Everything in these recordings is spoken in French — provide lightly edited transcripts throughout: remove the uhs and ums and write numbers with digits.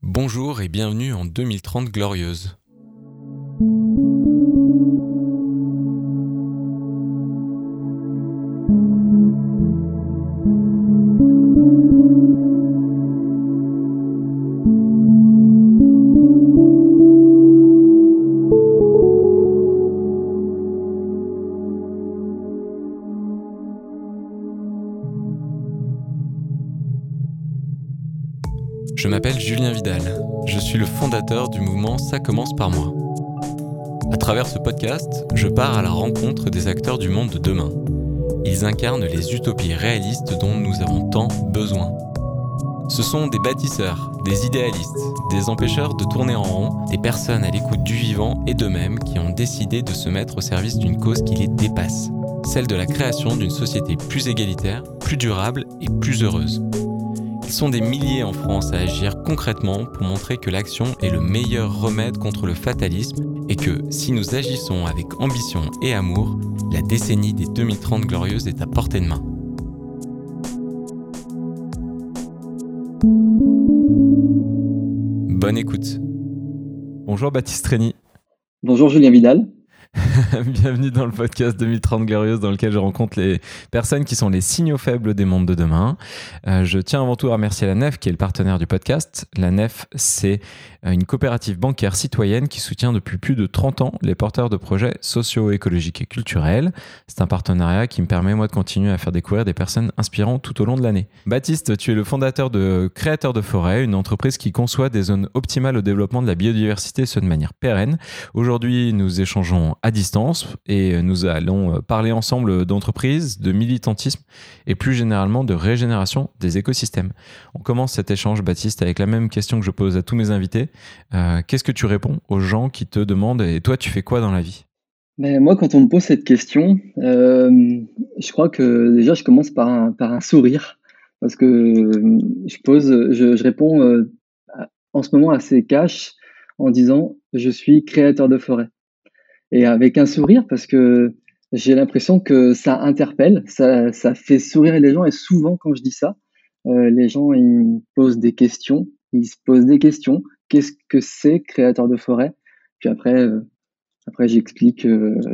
Bonjour et bienvenue en 2030 glorieuse. Je m'appelle Julien Vidal, je suis le fondateur du mouvement Ça commence par moi. À travers ce podcast, je pars à la rencontre des acteurs du monde de demain. Ils incarnent les utopies réalistes dont nous avons tant besoin. Ce sont des bâtisseurs, des idéalistes, des empêcheurs de tourner en rond, des personnes à l'écoute du vivant et d'eux-mêmes qui ont décidé de se mettre au service d'une cause qui les dépasse, celle de la création d'une société plus égalitaire, plus durable et plus heureuse. Ils sont des milliers en France à agir concrètement pour montrer que l'action est le meilleur remède contre le fatalisme et que, si nous agissons avec ambition et amour, la décennie des 2030 glorieuses est à portée de main. Bonne écoute. Bonjour Baptiste Rény. Bonjour Julien Vidal. Bienvenue dans le podcast 2030 Glorieuse dans lequel je rencontre les personnes qui sont les signaux faibles des mondes de demain. Je tiens avant tout à remercier la Nef qui est le partenaire du podcast. La Nef, c'est une coopérative bancaire citoyenne qui soutient depuis plus de 30 ans les porteurs de projets sociaux, écologiques et culturels. C'est un partenariat qui me permet moi de continuer à faire découvrir des personnes inspirantes tout au long de l'année. Baptiste, tu es le fondateur de Créateurs de Forêt, une entreprise qui conçoit des zones optimales au développement de la biodiversité, ce de manière pérenne. Aujourd'hui, nous échangeons à distance et nous allons parler ensemble d'entreprise, de militantisme et plus généralement de régénération des écosystèmes. On commence cet échange, Baptiste, avec la même question que je pose à tous mes invités. Qu'est-ce que tu réponds aux gens qui te demandent « Et toi, tu fais quoi dans la vie ?» Mais moi, quand on me pose cette question, je crois que déjà, je commence par un sourire parce que je réponds en ce moment assez cash en disant « Je suis créateur de forêt ». Et avec un sourire parce que j'ai l'impression que ça interpelle, ça fait sourire les gens et souvent quand je dis ça, les gens ils me posent des questions, ils se posent des questions. Qu'est-ce que c'est créateur de forêt? Puis après j'explique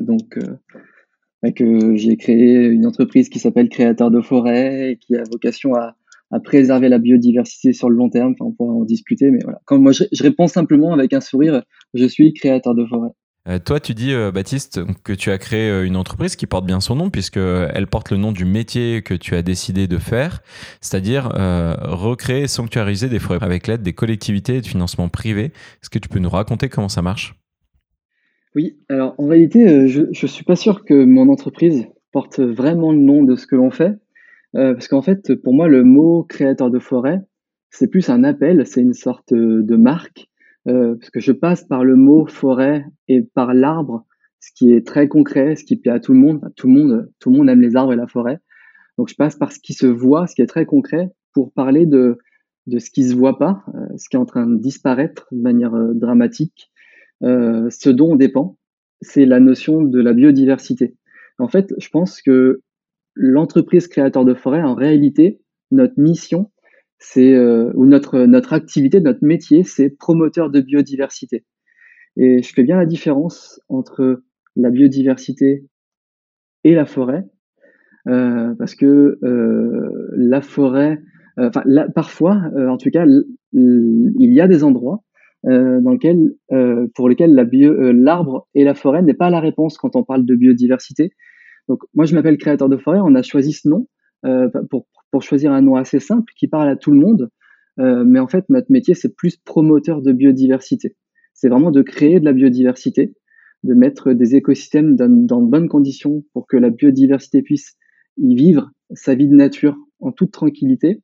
que j'ai créé une entreprise qui s'appelle Créateur de forêt et qui a vocation à préserver la biodiversité sur le long terme. Enfin, on pourra en discuter, mais voilà. Quand moi je réponds simplement avec un sourire, je suis créateur de forêt. Toi, tu dis, Baptiste, que tu as créé une entreprise qui porte bien son nom puisqu'elle porte le nom du métier que tu as décidé de faire, c'est-à-dire recréer et sanctuariser des forêts avec l'aide des collectivités et de financement privé. Est-ce que tu peux nous raconter comment ça marche ? Oui, alors en réalité, je suis pas sûr que mon entreprise porte vraiment le nom de ce que l'on fait, parce qu'en fait, pour moi, le mot créateur de forêt, c'est plus un appel, c'est une sorte, de marque, parce que je passe par le mot forêt et par l'arbre, ce qui est très concret, ce qui plaît à tout le monde. Enfin, tout le monde aime les arbres et la forêt. Donc je passe par ce qui se voit, ce qui est très concret pour parler de ce qui se voit pas, ce qui est en train de disparaître de manière, dramatique. Ce dont on dépend, c'est la notion de la biodiversité. En fait, je pense que l'entreprise créateur de forêt, en réalité, notre mission, c'est, ou notre activité, notre métier, c'est promoteur de biodiversité. Et je fais bien la différence entre la biodiversité et la forêt, parce que, la forêt, enfin là, parfois, en tout cas, il y a des endroits, pour lesquels l'arbre et la forêt n'est pas la réponse quand on parle de biodiversité. Donc moi, je m'appelle créateur de forêt, on a choisi ce nom, pour choisir un nom assez simple qui parle à tout le monde, mais en fait, notre métier, c'est plus promoteur de biodiversité. C'est vraiment de créer de la biodiversité, de mettre des écosystèmes dans de bonnes conditions pour que la biodiversité puisse y vivre sa vie de nature en toute tranquillité.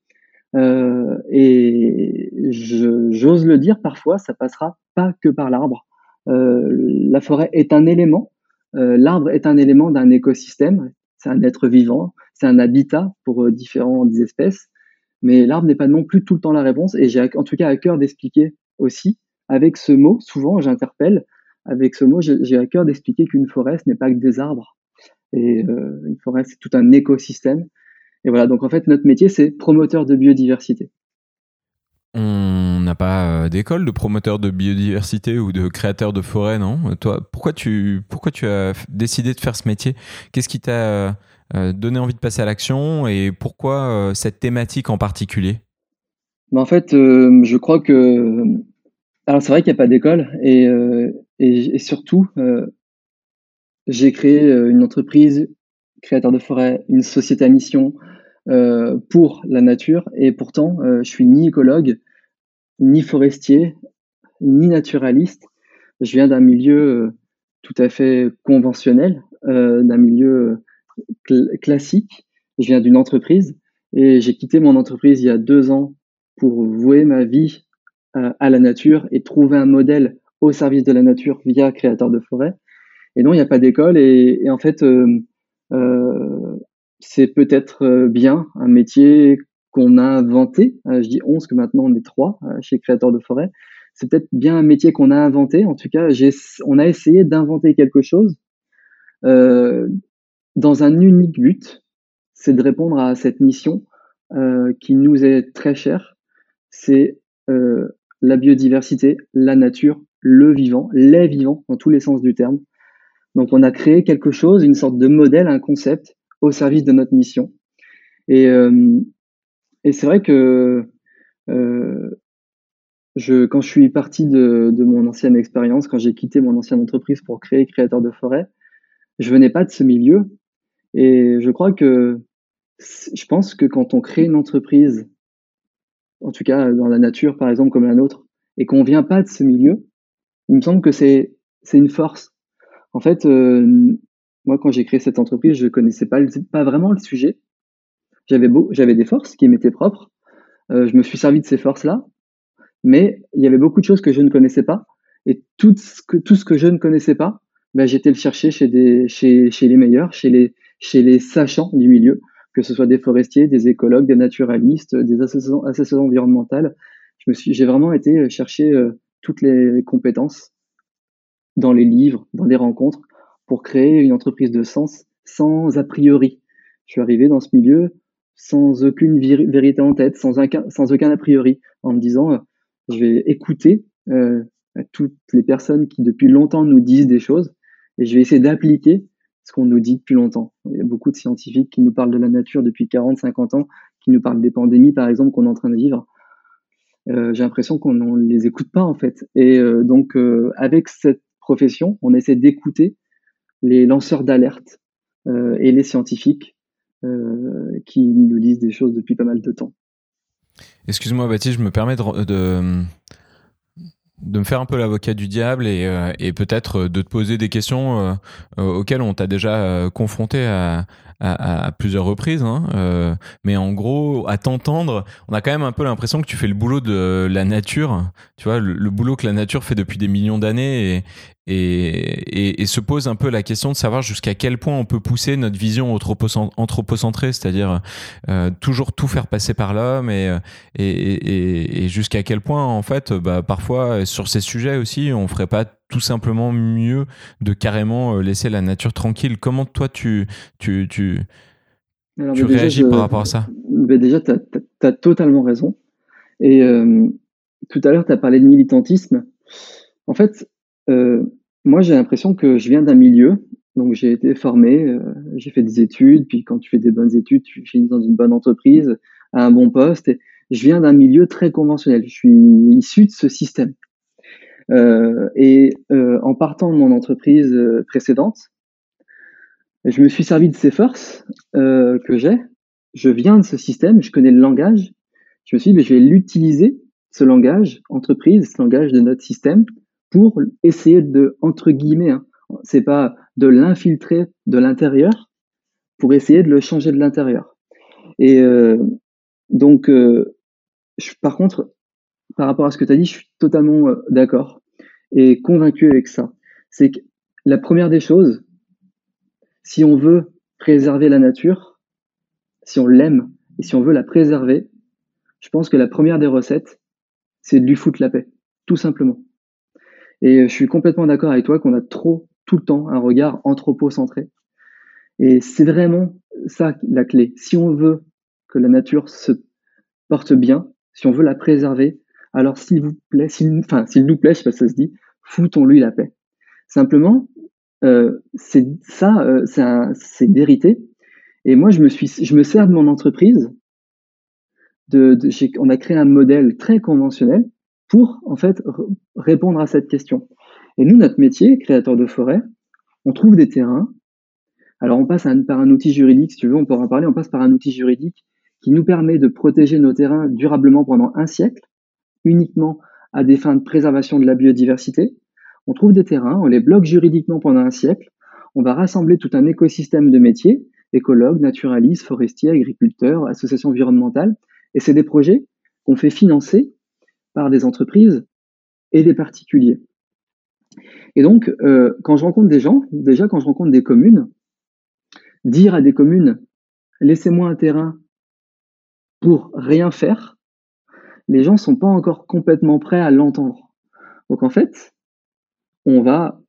Et j'ose le dire, parfois, ça passera pas que par l'arbre. La forêt est un élément, l'arbre est un élément d'un écosystème, c'est un être vivant, c'est un habitat pour différentes espèces, mais l'arbre n'est pas non plus tout le temps la réponse. Et j'ai en tout cas à cœur d'expliquer aussi, avec ce mot, souvent j'interpelle, avec ce mot, j'ai à cœur d'expliquer qu'une forêt, ce n'est pas que des arbres. Et une forêt, c'est tout un écosystème. Et voilà, donc en fait, notre métier, c'est promoteur de biodiversité. On n'a pas d'école de promoteur de biodiversité ou de créateur de forêt, non? Toi, pourquoi tu as décidé de faire ce métier? Qu'est-ce qui t'a donné envie de passer à l'action et pourquoi cette thématique en particulier? Mais en fait, je crois que alors c'est vrai qu'il y a pas d'école et surtout, j'ai créé, une entreprise, créateur de forêt, une société à mission, pour la nature et pourtant, je suis ni écologue, ni forestier, ni naturaliste. Je viens d'un milieu, tout à fait conventionnel, d'un milieu, classique. Je viens d'une entreprise et j'ai quitté mon entreprise il y a 2 ans pour vouer ma vie, à la nature et trouver un modèle au service de la nature via créateur de forêt. Et non, il y a pas d'école et en fait, heu, c'est peut-être, bien un métier qu'on a inventé. Je dis «on» parce que maintenant on est 3 chez Créateur de Forêt. C'est peut-être bien un métier qu'on a inventé. En tout cas, on a essayé d'inventer quelque chose, heu, dans un unique but, c'est de répondre à cette mission, qui nous est très chère. C'est, la biodiversité, la nature, le vivant, les vivants dans tous les sens du terme. Donc on a créé quelque chose, une sorte de modèle, un concept au service de notre mission et hem et c'est vrai que, heu, quand je suis parti de mon ancienne expérience, quand j'ai quitté mon ancienne entreprise pour créer Créateur de forêt, je venais pas de ce milieu et je crois que je pense que quand on crée une entreprise, en tout cas dans la nature par exemple comme la nôtre et qu'on vient pas de ce milieu, il me semble que c'est une force. En fait, moi quand j'ai créé cette entreprise, je connaissais pas vraiment le sujet. J'avais des forces qui m'étaient propres, je me suis servi de ces forces-là, mais il y avait beaucoup de choses que je ne connaissais pas et tout ce que je ne connaissais pas, bah, j'étais le chercher chez les meilleurs, chez les sachants du milieu, que ce soit des forestiers, des écologues, des naturalistes, des associations environnementales. J'ai vraiment été, chercher, toutes les compétences dans les livres, dans des rencontres, pour créer une entreprise de sens sans a priori. Je suis arrivé dans ce milieu sans aucune vérité en tête, sans aucun a priori, en me disant, je vais écouter toutes les personnes qui depuis longtemps nous disent des choses et je vais essayer d'appliquer ce qu'on nous dit depuis longtemps. Il y a beaucoup de scientifiques qui nous parlent de la nature depuis 40, 50 ans, qui nous parlent des pandémies par exemple qu'on est en train de vivre. J'ai l'impression qu'on ne les écoute pas en fait et donc avec cette profession, on essaie d'écouter les lanceurs d'alerte, et les scientifiques, qui nous disent des choses depuis pas mal de temps. Excuse-moi Baptiste, je me permets de me faire un peu l'avocat du diable et peut-être de te poser des questions auxquelles on t'a déjà confronté à plusieurs reprises. Hein, mais en gros, à t'entendre, on a quand même un peu l'impression que tu fais le boulot de la nature, tu vois, le boulot que la nature fait depuis des millions d'années et se pose un peu la question de savoir jusqu'à quel point on peut pousser notre vision anthropocentrée, c'est-à-dire toujours tout faire passer par l'homme et jusqu'à quel point en fait bah, parfois sur ces sujets aussi on ferait pas tout simplement mieux de carrément laisser la nature tranquille. Comment toi tu, tu, Alors, tu réagis par rapport à ça? déjà, tu as totalement raison et tout à l'heure, tu as parlé de militantisme. En fait, moi, j'ai l'impression que je viens d'un milieu, donc j'ai été formé, j'ai fait des études, puis quand tu fais des bonnes études, tu finis dans une bonne entreprise, à un bon poste et je viens d'un milieu très conventionnel. Je suis issu de ce système, en partant de mon entreprise, précédente, je me suis servi de ces forces, que j'ai. Je viens de ce système, je connais le langage. Je me suis dit: «Beh, je vais l'utiliser, ce langage entreprise, ce langage de notre système pour essayer de» entre guillemets, hein, c'est pas de l'infiltrer de l'intérieur, pour essayer de le changer de l'intérieur et donc par contre, par rapport à ce que tu as dit, je suis totalement, d'accord et convaincu avec ça. C'est que la première des choses, si on veut préserver la nature, si on l'aime et si on veut la préserver, je pense que la première des recettes, c'est de lui foutre la paix, tout simplement. Et je suis complètement d'accord avec toi qu'on a trop, tout le temps, un regard anthropocentré. Et c'est vraiment ça la clé. Si on veut que la nature se porte bien, si on veut la préserver, alors s'il vous plaît, s'il nous plaît, je sais pas si ça se dit, foutons-lui la paix. Simplement, c'est ça, c'est une vérité. Et moi, je me sers de mon entreprise. On a créé un modèle très conventionnel pour en fait répondre à cette question. Et nous, notre métier, créateur de forêt, on trouve des terrains. Alors on passe par un outil juridique, si tu veux, on pourra en parler. On passe par un outil juridique qui nous permet de protéger nos terrains durablement pendant un siècle, uniquement à des fins de préservation de la biodiversité. On trouve des terrains, on les bloque juridiquement pendant un siècle. On va rassembler tout un écosystème de métiers, écologues, naturalistes, forestiers, agriculteurs, associations environnementales. Et c'est des projets qu'on fait financer par des entreprises et des particuliers. Et donc, quand je rencontre des gens, déjà quand je rencontre des communes, dire à des communes, laissez-moi un terrain pour rien faire, les gens ne sont pas encore complètement prêts à l'entendre. Donc en fait, on va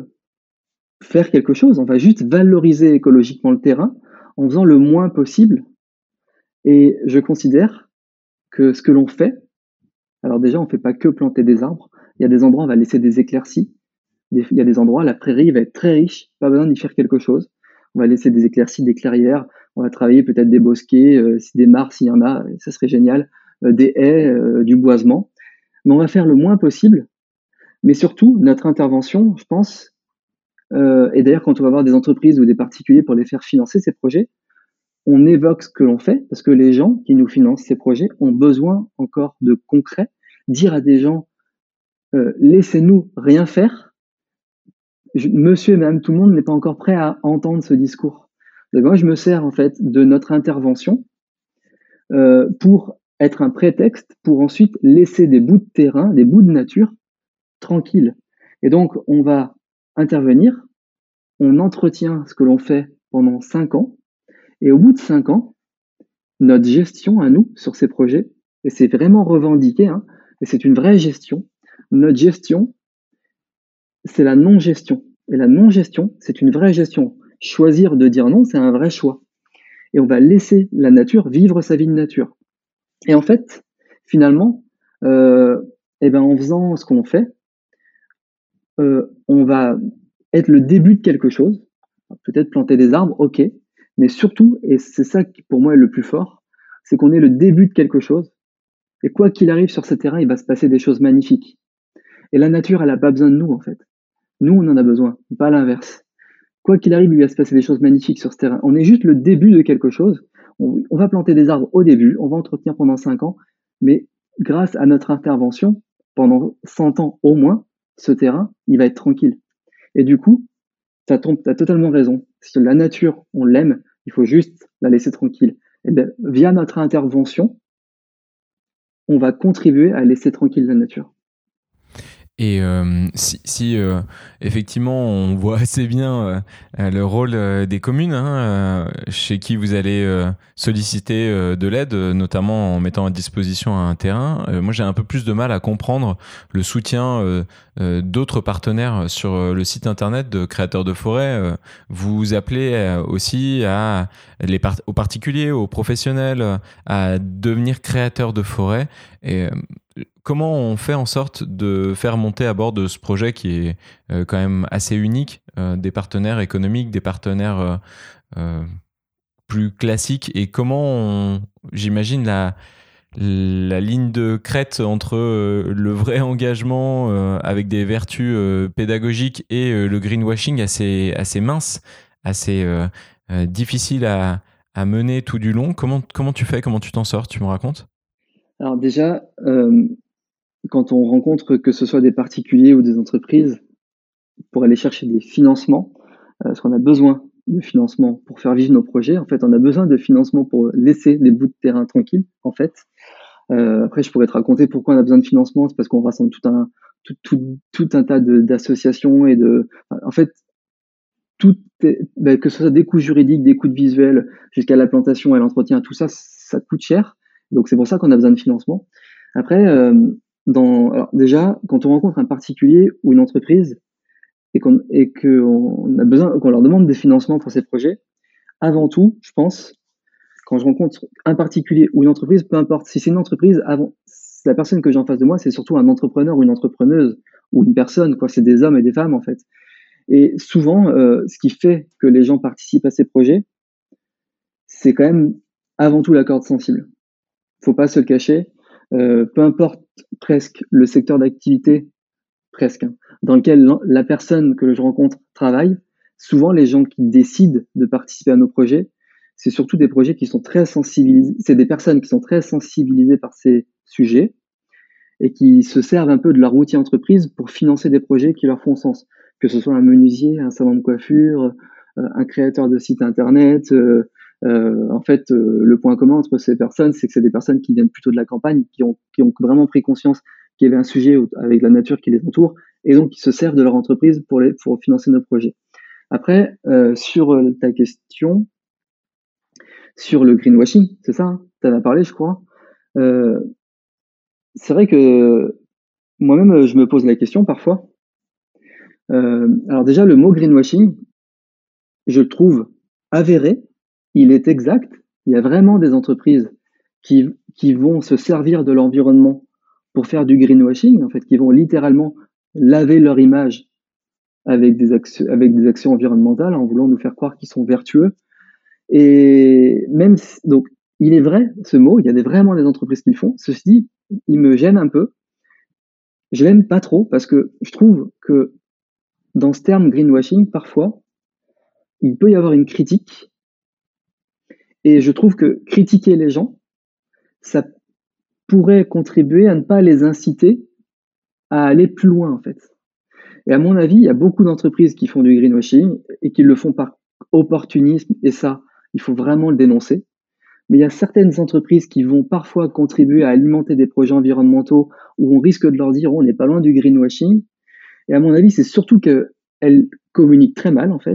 faire quelque chose, on va juste valoriser écologiquement le terrain en faisant le moins possible. Et je considère que ce que l'on fait, alors déjà, on ne fait pas que planter des arbres. Il y a des endroits, on va laisser des éclaircies. Il y a des endroits, la prairie va être très riche, pas besoin d'y faire quelque chose. On va laisser des éclaircies, des clairières. On va travailler peut-être des bosquets, des mares s'il y en a, ça serait génial. Des haies, du boisement. Mais on va faire le moins possible. Mais surtout, notre intervention, je pense, et d'ailleurs, quand on va voir des entreprises ou des particuliers pour les faire financer ces projets, on évoque ce que l'on fait parce que les gens qui nous financent ces projets ont besoin encore de concret. Dire à des gens, laissez-nous rien faire, monsieur et madame tout le monde n'est pas encore prêt à entendre ce discours. Donc moi, je me sers en fait de notre intervention pour être un prétexte pour ensuite laisser des bouts de terrain, des bouts de nature tranquilles. Et donc, on va intervenir, on entretient ce que l'on fait pendant 5 ans, et au bout de 5 ans, notre gestion à nous sur ces projets, et c'est vraiment revendiqué, hein, et c'est une vraie gestion, notre gestion, c'est la non-gestion. Et la non-gestion, c'est une vraie gestion. Choisir de dire non, c'est un vrai choix. Et on va laisser la nature vivre sa vie de nature. Et en fait, finalement, en faisant ce qu'on fait, on va être le début de quelque chose. Peut-être planter des arbres, ok. Mais surtout, et c'est ça qui pour moi est le plus fort, c'est qu'on est le début de quelque chose. Et quoi qu'il arrive sur ce terrain, il va se passer des choses magnifiques. Et la nature, elle n'a pas besoin de nous, en fait. Nous, on en a besoin, pas l'inverse. Quoi qu'il arrive, il va se passer des choses magnifiques sur ce terrain. On est juste le début de quelque chose. On va planter des arbres au début, on va entretenir pendant 5 ans, mais grâce à notre intervention, pendant 100 ans au moins, ce terrain, il va être tranquille. Et du coup, tu as totalement raison. Si la nature, on l'aime, il faut juste la laisser tranquille. Et bien, via notre intervention, on va contribuer à laisser tranquille la nature. Et si effectivement on voit assez bien le rôle des communes, hein, chez qui vous allez solliciter de l'aide, notamment en mettant à disposition un terrain, moi j'ai un peu plus de mal à comprendre le soutien d'autres partenaires sur le site internet de Créateurs de Forêt. Vous appelez aussi aux particuliers, aux professionnels à devenir créateurs de forêt. Et comment on fait en sorte de faire monter à bord de ce projet qui est quand même assez unique, des partenaires économiques, des partenaires plus classiques, et j'imagine la ligne de crête entre le vrai engagement avec des vertus pédagogiques et le greenwashing assez mince, assez difficile à mener tout du long. Comment tu fais, comment tu t'en sors, tu me racontes? Alors déjà, quand on rencontre que ce soit des particuliers ou des entreprises, pour aller chercher des financements, parce qu'on a besoin de financement pour faire vivre nos projets. En fait, on a besoin de financement pour laisser des bouts de terrain tranquilles, en fait. Après, je pourrais te raconter pourquoi on a besoin de financement. C'est parce qu'on rassemble tout un tas d'associations et en fait, que ce soit des coûts juridiques, des coûts de visuel, jusqu'à la plantation et l'entretien, tout ça, ça coûte cher. Donc, c'est pour ça qu'on a besoin de financement. Après, alors déjà, quand on rencontre un particulier ou une entreprise, et qu'on a besoin, qu'on leur demande des financements pour ces projets, avant tout, je pense, quand je rencontre un particulier ou une entreprise, peu importe si c'est une entreprise, la personne que j'ai en face de moi, c'est surtout un entrepreneur ou une entrepreneuse ou une personne, quoi. C'est des hommes et des femmes, en fait. Et souvent, ce qui fait que les gens participent à ces projets, c'est quand même avant tout la corde sensible. Faut pas se le cacher. Peu importe presque le secteur d'activité, presque, hein, dans lequel la personne que je rencontre travaille, souvent les gens qui décident de participer à nos projets, c'est surtout des projets qui sont très sensibilisés, c'est des personnes qui sont très sensibilisées par ces sujets et qui se servent un peu de leur outil entreprise pour financer des projets qui leur font sens. Que ce soit un menuisier, un salon de coiffure, un créateur de site internet. Le point commun entre ces personnes, c'est que c'est des personnes qui viennent plutôt de la campagne, qui ont vraiment pris conscience qu'il y avait un sujet avec la nature qui les entoure, et donc qui se servent de leur entreprise pour financer nos projets. Après, sur ta question, sur le greenwashing, c'est ça, hein, tu en as parlé, je crois. Euh, c'est vrai que moi-même, je me pose la question parfois. Alors déjà, le mot greenwashing, je le trouve avéré, il est exact. Il y a vraiment des entreprises qui vont se servir de l'environnement pour faire du greenwashing, en fait, qui vont littéralement laver leur image avec avec des actions environnementales en voulant nous faire croire qu'ils sont vertueux. Et même donc, il est vrai ce mot, il y a vraiment des entreprises qui le font. Ceci dit, il me gêne un peu. Je l'aime pas trop parce que je trouve que dans ce terme greenwashing, parfois, il peut y avoir une critique. Et je trouve que critiquer les gens, ça pourrait contribuer à ne pas les inciter à aller plus loin, en fait. Et à mon avis, il y a beaucoup d'entreprises qui font du greenwashing et qui le font par opportunisme, et ça, il faut vraiment le dénoncer. Mais il y a certaines entreprises qui vont parfois contribuer à alimenter des projets environnementaux où on risque de leur dire, oh, on n'est pas loin du greenwashing. Et à mon avis, c'est surtout qu'elles communiquent très mal, en fait.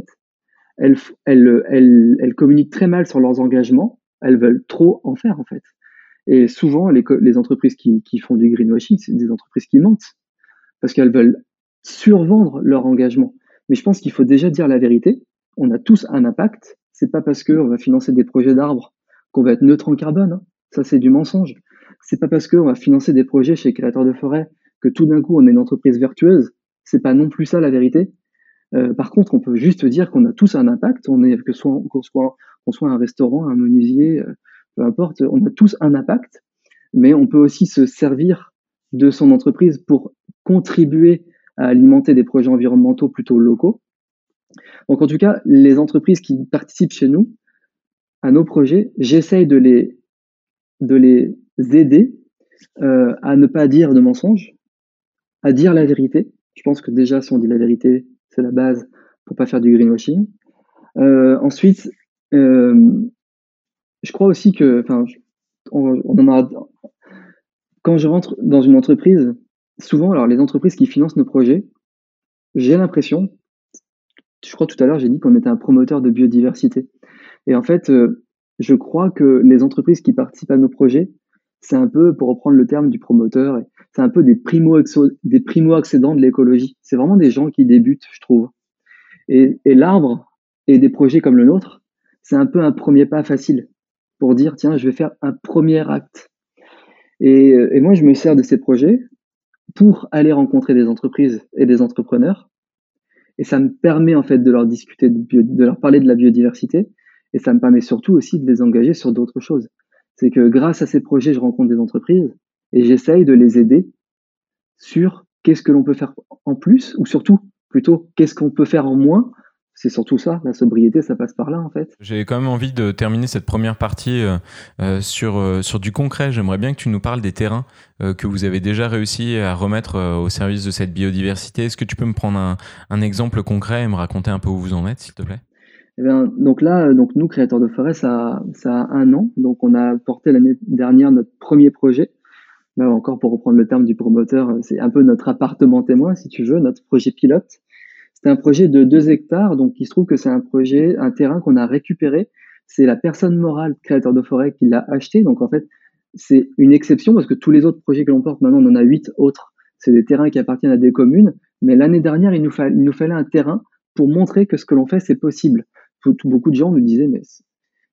Elles communiquent très mal sur leurs engagements. Elles veulent trop en faire, en fait. Et souvent, les entreprises qui font du greenwashing, c'est des entreprises qui mentent parce qu'elles veulent survendre leur engagement. Mais je pense qu'il faut déjà dire la vérité. On a tous un impact. C'est pas parce qu'on va financer des projets d'arbres qu'on va être neutre en carbone, hein. Ça, c'est du mensonge. C'est pas parce qu'on va financer des projets chez Créateurs de Forêt que tout d'un coup on est une entreprise vertueuse. C'est pas non plus ça la vérité. Par contre, on peut juste dire qu'on a tous un impact. Qu'on soit un restaurant, un menuisier, peu importe, on a tous un impact. Mais on peut aussi se servir de son entreprise pour contribuer à alimenter des projets environnementaux plutôt locaux. Donc en tout cas, les entreprises qui participent chez nous à nos projets, j'essaye de les aider à ne pas dire de mensonges, à dire la vérité. Je pense que déjà, si on dit la vérité, c'est la base pour pas faire du greenwashing. Ensuite, je crois aussi que, enfin, on en a. Quand je rentre dans une entreprise, souvent, alors les entreprises qui financent nos projets, j'ai l'impression, je crois tout à l'heure, j'ai dit qu'on était un promoteur de biodiversité. Et en fait, je crois que les entreprises qui participent à nos projets, c'est un peu, pour reprendre le terme du promoteur, c'est un peu des primo-accédants de l'écologie. C'est vraiment des gens qui débutent, je trouve. Et l'arbre et des projets comme le nôtre, c'est un peu un premier pas facile pour dire, tiens, je vais faire un premier acte. Et moi, je me sers de ces projets pour aller rencontrer des entreprises et des entrepreneurs. Et ça me permet en fait de leur discuter, de leur parler de la biodiversité. Et ça me permet surtout aussi de les engager sur d'autres choses. C'est que grâce à ces projets, je rencontre des entreprises et j'essaye de les aider sur qu'est-ce que l'on peut faire en plus, ou surtout, plutôt, qu'est-ce qu'on peut faire en moins. C'est surtout ça, la sobriété, ça passe par là en fait. J'ai quand même envie de terminer cette première partie sur du concret. J'aimerais bien que tu nous parles des terrains que vous avez déjà réussi à remettre au service de cette biodiversité. Est-ce que tu peux me prendre un exemple concret et me raconter un peu où vous en êtes, s'il te plaît? Eh bien, donc là, donc nous, Créateurs de Forêt, ça a 1 an. Donc on a porté l'année dernière notre premier projet. Là encore, pour reprendre le terme du promoteur, c'est un peu notre appartement témoin, si tu veux, notre projet pilote. C'était un projet de 2 hectares, donc il se trouve que c'est un terrain qu'on a récupéré. C'est la personne morale Créateur de Forêt qui l'a acheté. Donc en fait, c'est une exception parce que tous les autres projets que l'on porte, maintenant on en a 8 autres. C'est des terrains qui appartiennent à des communes. Mais l'année dernière, il nous fallait un terrain pour montrer que ce que l'on fait, c'est possible. Beaucoup de gens nous disaient, mais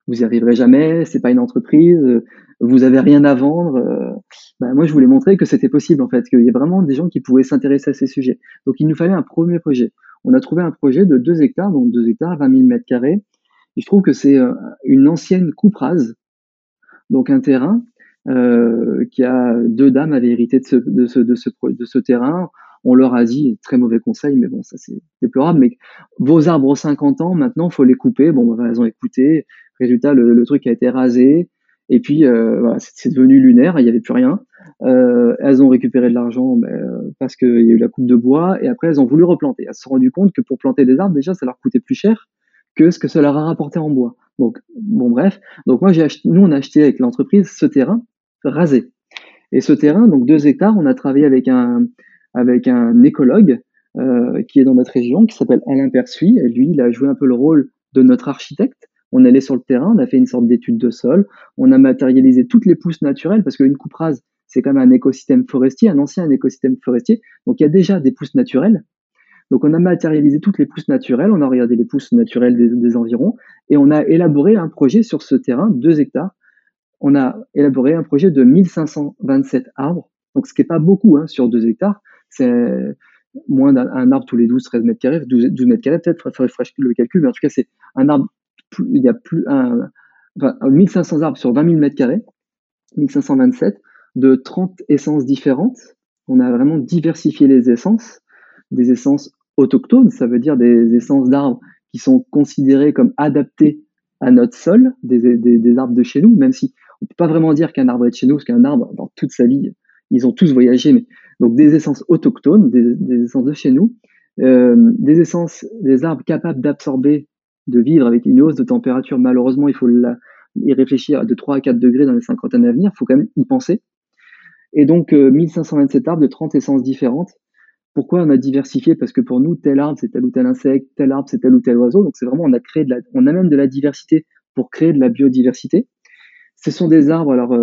vous y arriverez jamais, c'est pas une entreprise, vous avez rien à vendre. Moi, je voulais montrer que c'était possible, en fait, qu'il y a vraiment des gens qui pouvaient s'intéresser à ces sujets. Donc, il nous fallait un premier projet. On a trouvé un projet de 2 hectares, donc 2 hectares, 20 000 mètres carrés. Il se trouve que c'est une ancienne coupe rase, donc un terrain qui a deux dames avaient hérité de ce terrain. On leur a dit, très mauvais conseil, mais bon, ça c'est déplorable, mais vos arbres ont 50 ans, maintenant il faut les couper. Bon, elles ont écouté. Résultat, le truc a été rasé. Et puis, voilà, c'est devenu lunaire, il n'y avait plus rien. Elles ont récupéré de l'argent parce qu'il y a eu la coupe de bois, et après elles ont voulu replanter. Elles se sont rendues compte que pour planter des arbres, déjà, ça leur coûtait plus cher que ce que ça leur a rapporté en bois. Donc, bon, bref. Donc, nous, on a acheté avec l'entreprise ce terrain rasé. Et ce terrain, donc 2 hectares, on a travaillé avec un écologue qui est dans notre région, qui s'appelle Alain Persuis. Et lui, il a joué un peu le rôle de notre architecte. On est allé sur le terrain, on a fait une sorte d'étude de sol, on a matérialisé toutes les pousses naturelles, parce qu'une coupe rase, c'est quand même un écosystème forestier, un ancien écosystème forestier. Donc il y a déjà des pousses naturelles. Donc on a matérialisé toutes les pousses naturelles, on a regardé les pousses naturelles des environs, et on a élaboré un projet sur ce terrain, 2 hectares. On a élaboré un projet de 1527 arbres, donc ce qui n'est pas beaucoup sur 2 hectares, c'est moins d'un arbre tous les 12-13 mètres carrés, 12 mètres carrés peut-être, il faudrait le calcul, mais en tout cas c'est un arbre, il y a plus un, enfin, 1500 arbres sur 20 000 mètres carrés, 1527, de 30 essences différentes. On a vraiment diversifié les essences, des essences autochtones, ça veut dire des essences d'arbres qui sont considérées comme adaptées à notre sol, des arbres de chez nous, même si on ne peut pas vraiment dire qu'un arbre est de chez nous, parce qu'un arbre, dans toute sa vie, ils ont tous voyagé, mais donc des essences autochtones, des essences de chez nous, des arbres capables d'absorber, de vivre avec une hausse de température. Malheureusement, il faut y réfléchir de 3 à 4 degrés dans les 50 années à venir, il faut quand même y penser. Et donc 1527 arbres de 30 essences différentes. Pourquoi on a diversifié? Parce que pour nous, tel arbre, c'est tel ou tel insecte, tel arbre, c'est tel ou tel oiseau. Donc c'est vraiment, on amène de la diversité pour créer de la biodiversité. Ce sont des arbres, alors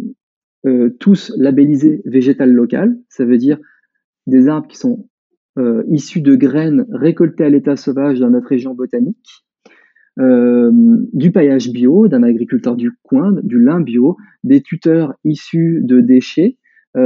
tous labellisés végétal local. Ça veut dire des arbres qui sont issus de graines récoltées à l'état sauvage dans notre région botanique. Du paillage bio, d'un agriculteur du coin, du lin bio, des tuteurs issus de déchets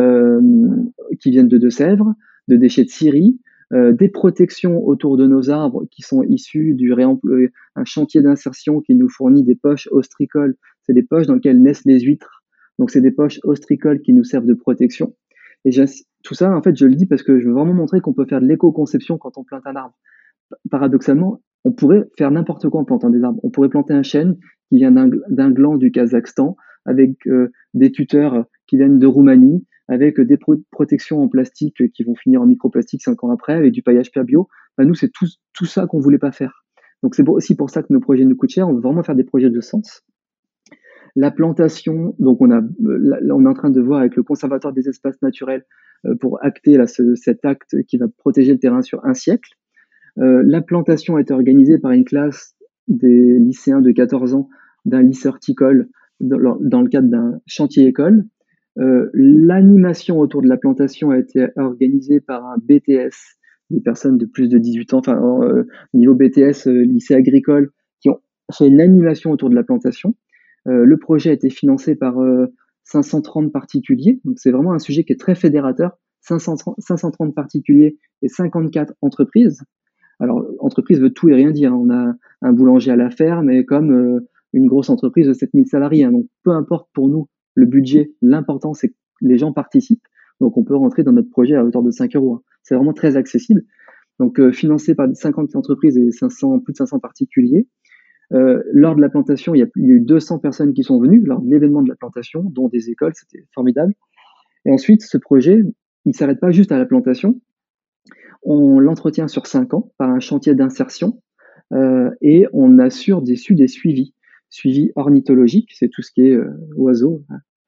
qui viennent de Deux-Sèvres, de déchets de Syrie, des protections autour de nos arbres qui sont issues un chantier d'insertion qui nous fournit des poches ostricoles. C'est des poches dans lesquelles naissent les huîtres. Donc c'est des poches ostricoles qui nous servent de protection. Et tout ça, en fait, je le dis parce que je veux vraiment montrer qu'on peut faire de l'éco-conception quand on plante un arbre. Paradoxalement, on pourrait faire n'importe quoi en plantant des arbres. On pourrait planter un chêne qui vient d'un gland du Kazakhstan, avec des tuteurs qui viennent de Roumanie, avec des protections en plastique qui vont finir en microplastique 5 ans après, avec du paillage bio. Nous, c'est tout ça qu'on ne voulait pas faire. Donc c'est aussi pour ça que nos projets nous coûtent cher. On veut vraiment faire des projets de sens. La plantation, donc on est en train de voir avec le conservatoire des espaces naturels pour acter cet acte qui va protéger le terrain sur 1 siècle. La plantation a été organisée par une classe des lycéens de 14 ans d'un lycée horticole dans le cadre d'un chantier école. L'animation autour de la plantation a été organisée par un BTS, des personnes de plus de 18 ans, niveau BTS, lycée agricole, qui ont fait une animation autour de la plantation. Le projet a été financé par 530 particuliers, donc c'est vraiment un sujet qui est très fédérateur, 530 particuliers et 54 entreprises. Alors, entreprise veut tout et rien dire. On a un boulanger à la ferme et comme une grosse entreprise de 7000 salariés. Donc, peu importe pour nous le budget, l'important, c'est que les gens participent. Donc, on peut rentrer dans notre projet à hauteur de 5 euros. C'est vraiment très accessible. Donc, financé par 50 entreprises et plus de 500 particuliers. Lors de la plantation, il y a eu 200 personnes qui sont venues lors de l'événement de la plantation, dont des écoles. C'était formidable. Et ensuite, ce projet, il ne s'arrête pas juste à la plantation. On l'entretient sur 5 ans par un chantier d'insertion et on assure des suivis. Suivi ornithologique, c'est tout ce qui est oiseaux,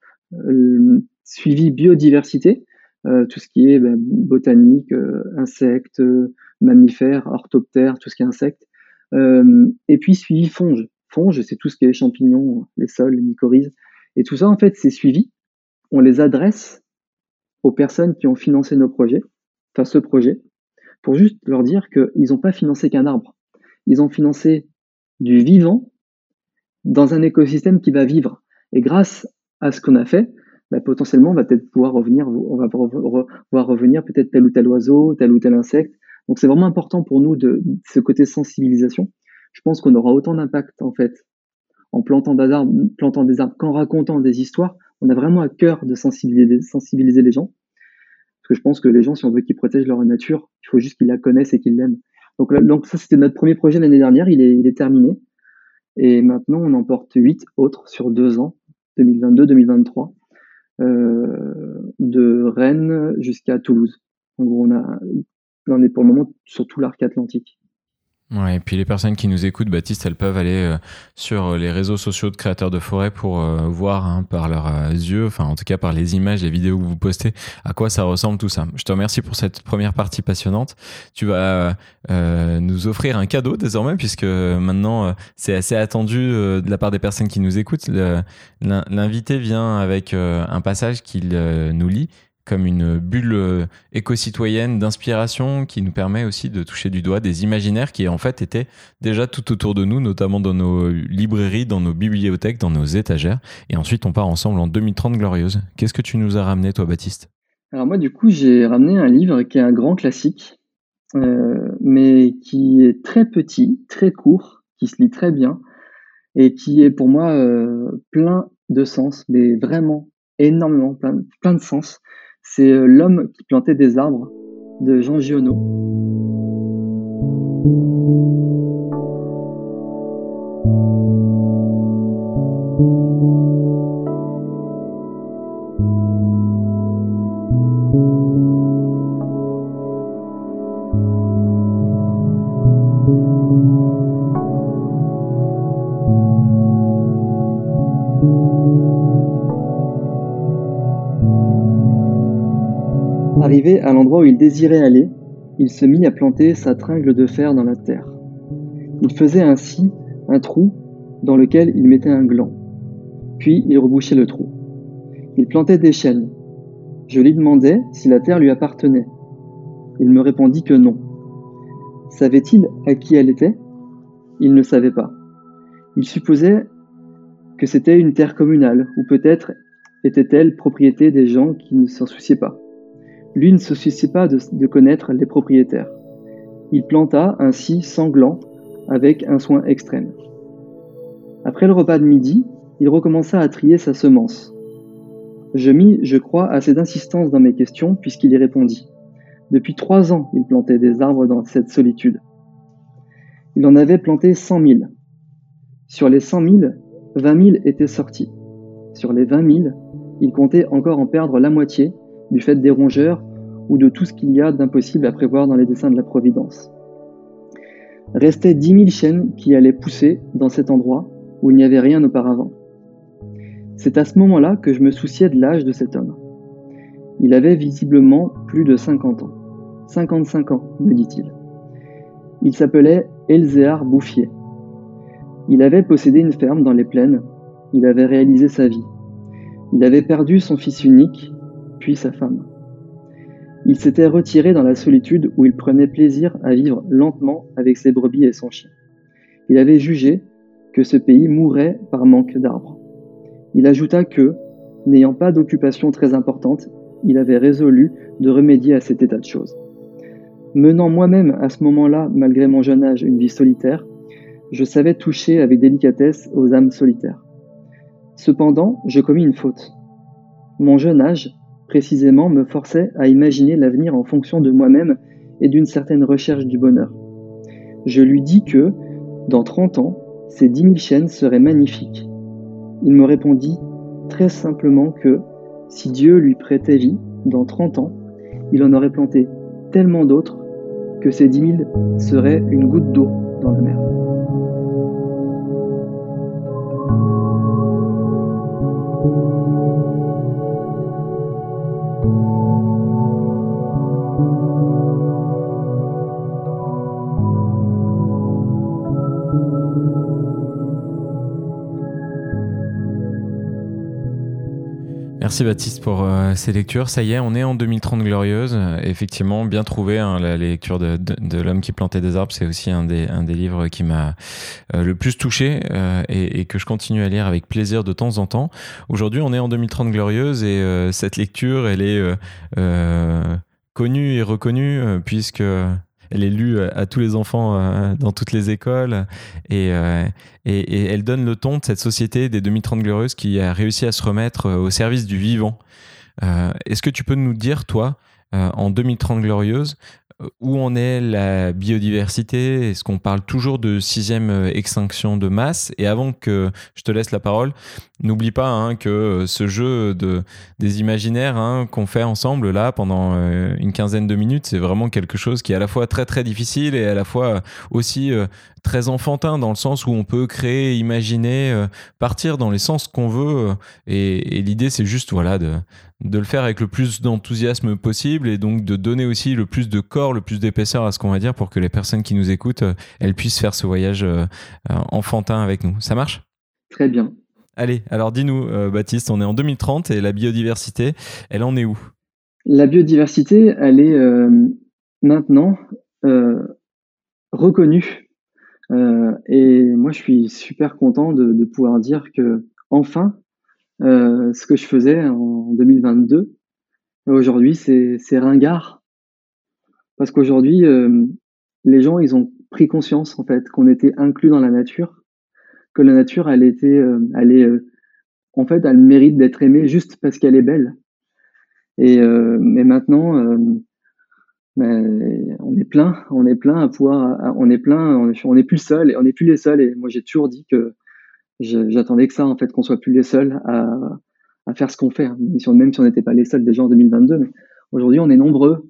suivi biodiversité, tout ce qui est botanique, insectes, mammifères, orthoptères, tout ce qui est insectes, et puis suivi fonge. Fonge, c'est tout ce qui est champignons, les sols, les mycorhizes. Et tout ça, en fait, c'est suivi. On les adresse aux personnes qui ont financé nos projets, enfin ce projet, pour juste leur dire qu'ils n'ont pas financé qu'un arbre. Ils ont financé du vivant dans un écosystème qui va vivre. Et grâce à ce qu'on a fait, potentiellement, on va peut-être pouvoir revenir, on va voir revenir peut-être tel ou tel oiseau, tel ou tel insecte. Donc c'est vraiment important pour nous de ce côté sensibilisation. Je pense qu'on aura autant d'impact en fait en plantant des arbres qu'en racontant des histoires. On a vraiment à cœur de sensibiliser les gens. Parce que je pense que les gens, si on veut qu'ils protègent leur nature, il faut juste qu'ils la connaissent et qu'ils l'aiment. Donc ça, c'était notre premier projet l'année dernière, il est terminé. Et maintenant, on en porte 8 autres sur 2 ans, 2022-2023, de Rennes jusqu'à Toulouse. En gros, on est pour le moment sur tout l'arc atlantique. Ouais, et puis les personnes qui nous écoutent, Baptiste, elles peuvent aller sur les réseaux sociaux de créateurs de forêt pour voir par leurs yeux, enfin en tout cas par les images, les vidéos que vous postez, à quoi ça ressemble tout ça. Je te remercie pour cette première partie passionnante. Tu vas nous offrir un cadeau désormais, puisque maintenant c'est assez attendu de la part des personnes qui nous écoutent. L'invité vient avec un passage qu'il nous lit comme une bulle éco-citoyenne d'inspiration qui nous permet aussi de toucher du doigt des imaginaires qui en fait étaient déjà tout autour de nous, notamment dans nos librairies, dans nos bibliothèques, dans nos étagères. Et ensuite, on part ensemble en 2030 glorieuse. Qu'est-ce que tu nous as ramené, toi, Baptiste? Alors moi, du coup, j'ai ramené un livre qui est un grand classique, mais qui est très petit, très court, qui se lit très bien et qui est pour moi plein de sens, mais vraiment énormément, plein de sens. C'est L'homme qui plantait des arbres de Jean Giono. Arrivé à l'endroit où il désirait aller, il se mit à planter sa tringle de fer dans la terre. Il faisait ainsi un trou dans lequel il mettait un gland. Puis il rebouchait le trou. Il plantait des chênes. Je lui demandai si la terre lui appartenait. Il me répondit que non. Savait-il à qui elle était? Il ne savait pas. Il supposait que c'était une terre communale, ou peut-être était-elle propriété des gens qui ne s'en souciaient pas. Lui ne se souciait pas de connaître les propriétaires. Il planta ainsi sans gland, avec un soin extrême. Après le repas de midi, il recommença à trier sa semence. Je mis, je crois, assez d'insistance dans mes questions puisqu'il y répondit. Depuis 3 ans, il plantait des arbres dans cette solitude. Il en avait planté 100 000. Sur les 100 000, 20 000 étaient sortis. Sur les 20 000, il comptait encore en perdre la moitié du fait des rongeurs ou de tout ce qu'il y a d'impossible à prévoir dans les desseins de la Providence. Restaient 10 000 chênes qui allaient pousser dans cet endroit où il n'y avait rien auparavant. C'est à ce moment-là que je me souciais de l'âge de cet homme. Il avait visiblement plus de 50 ans. 55 ans, me dit-il. Il s'appelait Elzéar Bouffier. Il avait possédé une ferme dans les plaines. Il avait réalisé sa vie. Il avait perdu son fils unique, puis sa femme. Il s'était retiré dans la solitude où il prenait plaisir à vivre lentement avec ses brebis et son chien. Il avait jugé que ce pays mourrait par manque d'arbres. Il ajouta que, n'ayant pas d'occupation très importante, il avait résolu de remédier à cet état de choses. Menant moi-même à ce moment-là, malgré mon jeune âge, une vie solitaire, je savais toucher avec délicatesse aux âmes solitaires. Cependant, je commis une faute. Mon jeune âge, précisément, me forçait à imaginer l'avenir en fonction de moi-même et d'une certaine recherche du bonheur. Je lui dis que, dans 30 ans, ces 10 000 chênes seraient magnifiques. Il me répondit très simplement que, si Dieu lui prêtait vie, dans 30 ans, il en aurait planté tellement d'autres que ces 10 000 seraient une goutte d'eau dans la mer. Merci Baptiste pour ces lectures. Ça y est, on est en 2030 glorieuse. Effectivement, bien trouvé, hein, la lecture de L'homme qui plantait des arbres, c'est aussi un des livres qui m'a le plus touché et que je continue à lire avec plaisir de temps en temps. Aujourd'hui, on est en 2030 glorieuse et cette lecture, elle est connue et reconnue puisque elle est lue à tous les enfants dans toutes les écoles et, euh, et elle donne le ton de cette société des 2030 glorieuses qui a réussi à se remettre au service du vivant. Est-ce que tu peux nous dire, toi, en 2030 glorieuse, où en est la biodiversité? Est-ce qu'on parle toujours de sixième extinction de masse? Et avant que je te laisse la parole, n'oublie pas hein, que ce jeu des imaginaires hein, qu'on fait ensemble là pendant une quinzaine de minutes, c'est vraiment quelque chose qui est à la fois très très difficile et à la fois aussi très enfantin dans le sens où on peut créer, imaginer, partir dans les sens qu'on veut. Et l'idée, c'est juste voilà, de le faire avec le plus d'enthousiasme possible et donc de donner aussi le plus de corps, le plus d'épaisseur à ce qu'on va dire pour que les personnes qui nous écoutent, elles puissent faire ce voyage enfantin avec nous. Ça marche ? Très bien. Allez, alors dis-nous, Baptiste, on est en 2030 et la biodiversité, elle en est où ? La biodiversité, elle est maintenant reconnue. Et moi, je suis super content de pouvoir dire que enfin, ce que je faisais en 2022, aujourd'hui, c'est ringard. Parce qu'aujourd'hui, les gens, ils ont pris conscience, en fait, qu'on était inclus dans la nature, que la nature, en fait, elle mérite d'être aimée juste parce qu'elle est belle. Et maintenant, on est plein à pouvoir, on est plus seul, et on n'est plus les seuls. Et moi, j'ai toujours dit que j'attendais que ça, en fait, qu'on soit plus les seuls à faire ce qu'on fait, hein. Même si on n'était pas les seuls déjà en 2022, mais aujourd'hui, on est nombreux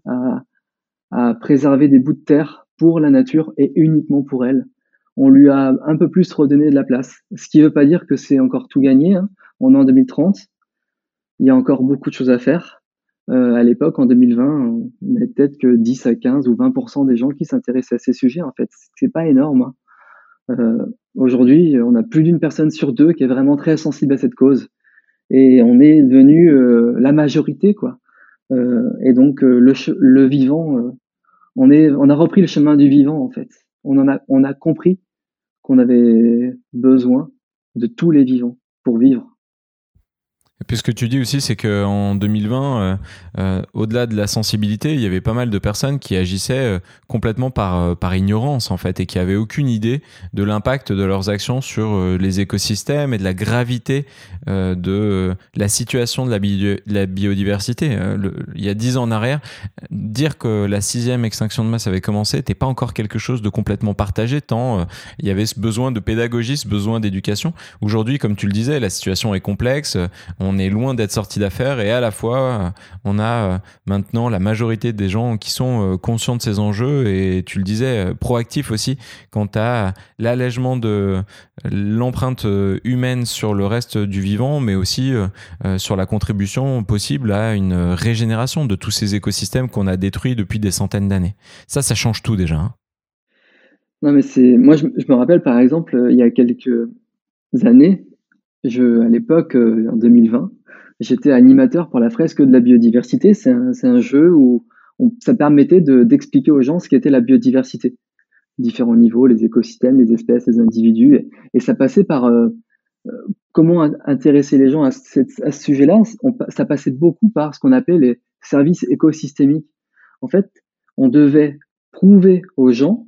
à préserver des bouts de terre pour la nature et uniquement pour elle. On lui a un peu plus redonné de la place. Ce qui ne veut pas dire que c'est encore tout gagné, hein. On est en 2030, il y a encore beaucoup de choses à faire. À l'époque, en 2020, on n'avait peut-être que 10 à 15 ou 20% des gens qui s'intéressaient à ces sujets. En fait, c'est pas énorme, hein. Aujourd'hui, on a plus d'une personne sur deux qui est vraiment très sensible à cette cause. Et on est devenu la majorité, quoi. Et donc, le vivant, on a repris le chemin du vivant, en fait. On a compris qu'on avait besoin de tous les vivants pour vivre. Et puis ce que tu dis aussi, c'est qu'en 2020, au-delà de la sensibilité, il y avait pas mal de personnes qui agissaient complètement par ignorance en fait et qui avaient aucune idée de l'impact de leurs actions sur les écosystèmes et de la gravité de la situation de la biodiversité. Il y a 10 ans en arrière, dire que la sixième extinction de masse avait commencé n'était pas encore quelque chose de complètement partagé tant il y avait ce besoin de pédagogie, ce besoin d'éducation. Aujourd'hui, comme tu le disais, la situation est complexe. On est loin d'être sorti d'affaires et à la fois on a maintenant la majorité des gens qui sont conscients de ces enjeux et tu le disais proactifs aussi quant à l'allègement de l'empreinte humaine sur le reste du vivant mais aussi sur la contribution possible à une régénération de tous ces écosystèmes qu'on a détruits depuis des centaines d'années. Ça change tout déjà, hein. Non, mais moi, je me rappelle par exemple, il y a quelques années, à l'époque, en 2020, j'étais animateur pour la fresque de la biodiversité. C'est un jeu où ça permettait d'expliquer aux gens ce qu'était la biodiversité. Différents niveaux, les écosystèmes, les espèces, les individus. Et ça passait par comment intéresser les gens à ce sujet-là. Ça passait beaucoup par ce qu'on appelait les services écosystémiques. En fait, on devait prouver aux gens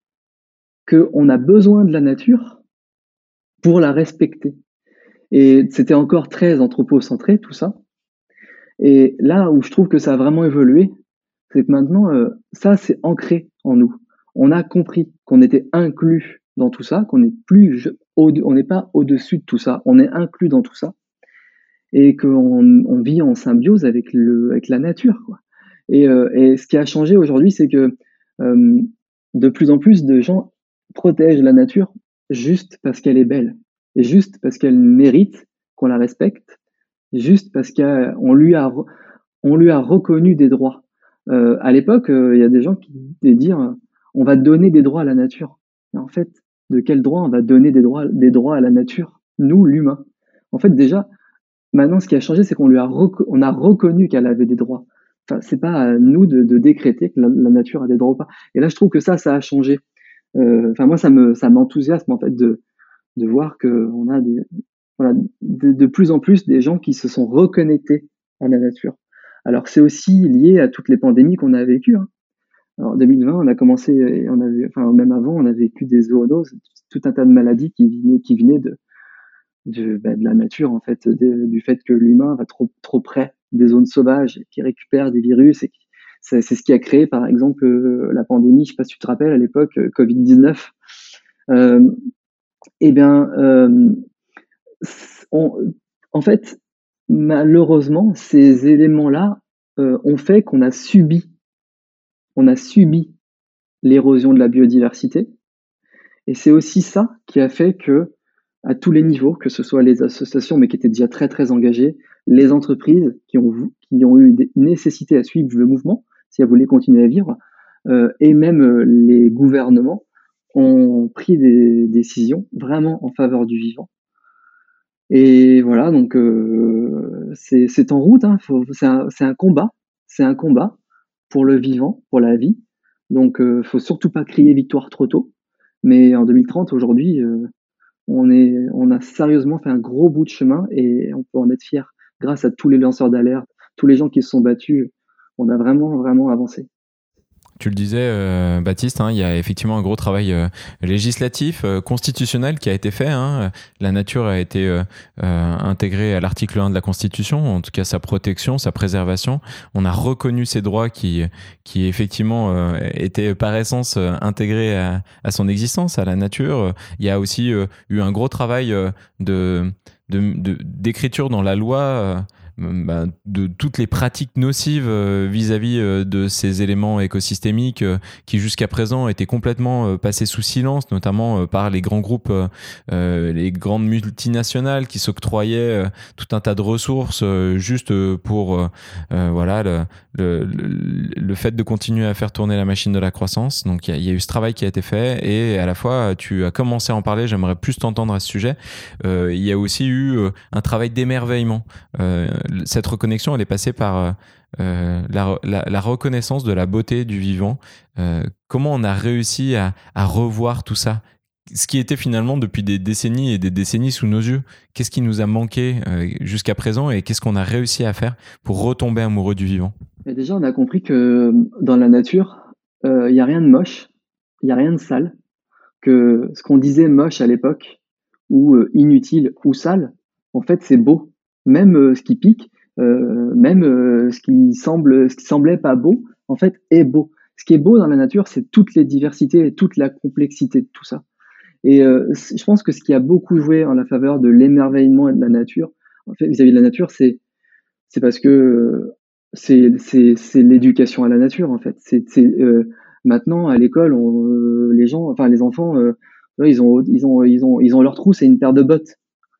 qu'on a besoin de la nature pour la respecter. Et c'était encore très anthropocentré, tout ça. Et là où je trouve que ça a vraiment évolué, c'est que maintenant, ça, c'est ancré en nous. On a compris qu'on était inclus dans tout ça, on n'est pas au-dessus de tout ça, on est inclus dans tout ça, et qu'on vit en symbiose avec la nature, quoi. Et ce qui a changé aujourd'hui, c'est que de plus en plus de gens protègent la nature juste parce qu'elle est belle, et juste parce qu'elle mérite qu'on la respecte, juste parce on lui a reconnu des droits. À l'époque, il y a des gens qui disaient dire on va donner des droits à la nature. Mais en fait, de quel droit on va donner des droits à la nature, nous, l'humain? En fait, déjà, Maintenant, ce qui a changé, c'est qu'on on a reconnu qu'elle avait des droits. Enfin, c'est pas à nous de décréter que la nature a des droits ou pas. Et là, je trouve que ça a changé. Enfin, moi, ça m'enthousiasme en fait de voir que on a voilà, de plus en plus des gens qui se sont reconnectés à la nature. Alors, c'est aussi lié à toutes les pandémies qu'on a vécues, hein. Alors, en 2020, on a commencé, et enfin, même avant, on a vécu des zoonoses, tout un tas de maladies qui venaient de la nature, en fait, du fait que l'humain va trop près des zones sauvages, et qui récupère des virus, c'est ce qui a créé, par exemple, la pandémie. Je sais pas si tu te rappelles, à l'époque, Covid-19. Euh, eh bien, on, en fait, malheureusement, ces éléments-là ont fait on a subi l'érosion de la biodiversité. Et c'est aussi ça qui a fait que, à tous les niveaux, que ce soit les associations, mais qui étaient déjà très très engagées, les entreprises qui ont eu des nécessités à suivre le mouvement, si elles voulaient continuer à vivre, et même les gouvernements ont pris des décisions vraiment en faveur du vivant. Et voilà, donc c'est en route, hein, c'est un combat pour le vivant, pour la vie. Donc faut surtout pas crier victoire trop tôt. Mais en 2030, aujourd'hui, on a sérieusement fait un gros bout de chemin et on peut en être fier. Grâce à tous les lanceurs d'alerte, tous les gens qui se sont battus, on a vraiment, vraiment avancé. Tu le disais, Baptiste, hein, il y a effectivement un gros travail législatif, constitutionnel qui a été fait, hein. La nature a été intégrée à l'article 1 de la Constitution, en tout cas sa protection, sa préservation. On a reconnu ces droits qui effectivement étaient par essence intégrés à son existence, à la nature. Il y a aussi eu un gros travail d'écriture dans la loi. De toutes les pratiques nocives vis-à-vis de ces éléments écosystémiques qui jusqu'à présent étaient complètement passés sous silence, notamment par les grands groupes, les grandes multinationales qui s'octroyaient tout un tas de ressources juste pour voilà, le fait de continuer à faire tourner la machine de la croissance. Donc il y a eu ce travail qui a été fait et à la fois tu as commencé à en parler, j'aimerais plus t'entendre à ce sujet. Il y a aussi eu un travail d'émerveillement. Cette reconnexion, elle est passée par la reconnaissance de la beauté du vivant. Comment on a réussi à revoir tout ça? Ce qui était finalement depuis des décennies et des décennies sous nos yeux. Qu'est-ce qui nous a manqué jusqu'à présent et qu'est-ce qu'on a réussi à faire pour retomber amoureux du vivant? Et déjà, on a compris que dans la nature, il n'y a rien de moche, il n'y a rien de sale, que ce qu'on disait moche à l'époque, ou inutile ou sale, en fait, c'est beau. Même ce qui pique, même ce qui semblait pas beau, en fait, est beau. Ce qui est beau dans la nature, c'est toutes les diversités et toute la complexité de tout ça. Et je pense que ce qui a beaucoup joué en la faveur de l'émerveillement et de la nature, en fait, vis-à-vis de la nature, c'est parce que c'est l'éducation à la nature, en fait. Maintenant à l'école, les gens, enfin les enfants, ils ont leur trousse et une paire de bottes.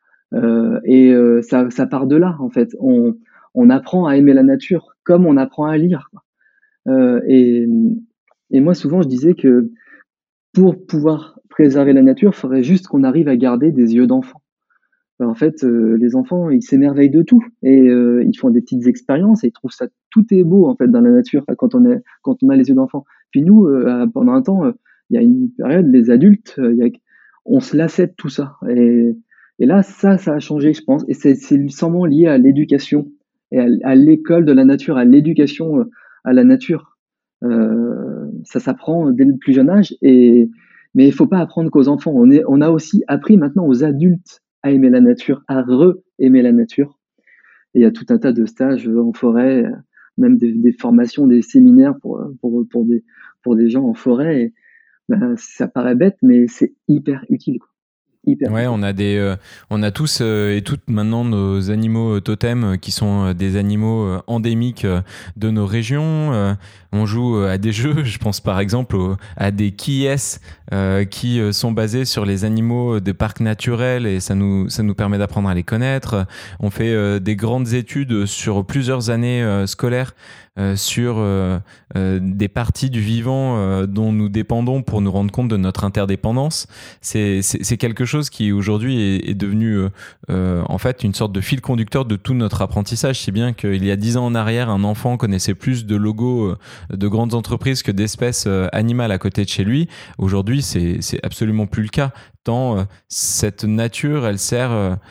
Ça part de là, en fait. On apprend à aimer la nature comme on apprend à lire, quoi. Euh, et, et moi, souvent, je disais que pour pouvoir préserver la nature, il faudrait juste qu'on arrive à garder des yeux d'enfant. En fait, les enfants, ils s'émerveillent de tout et ils font des petites expériences et ils trouvent ça tout est beau en fait dans la nature quand on a les yeux d'enfant. Puis nous, pendant un temps, il y a une période, les adultes, on se lassait de tout ça et là, ça a changé, je pense, et c'est sûrement lié à l'éducation et à l'école de la nature, à l'éducation à la nature. Ça s'apprend dès le plus jeune âge mais il faut pas apprendre qu'aux enfants. On a aussi appris maintenant aux adultes à aimer la nature, à re-aimer la nature. Et il y a tout un tas de stages en forêt, même des formations, des séminaires pour des gens en forêt. Et, ben, ça paraît bête, mais c'est hyper utile, quoi. Hyper Ouais, utile. on a tous et toutes maintenant nos animaux totems qui sont des animaux endémiques de nos régions. On joue à des jeux, je pense par exemple à des Qui-est qui sont basés sur les animaux des parcs naturels et ça nous permet d'apprendre à les connaître. On fait des grandes études sur plusieurs années scolaires sur des parties du vivant dont nous dépendons pour nous rendre compte de notre interdépendance, c'est quelque chose qui aujourd'hui est devenu en fait une sorte de fil conducteur de tout notre apprentissage, si bien qu'il y a 10 ans en arrière, un enfant connaissait plus de logos de grandes entreprises que d'espèces animales à côté de chez lui. Aujourd'hui, c'est absolument plus le cas, tant cette nature, elle sert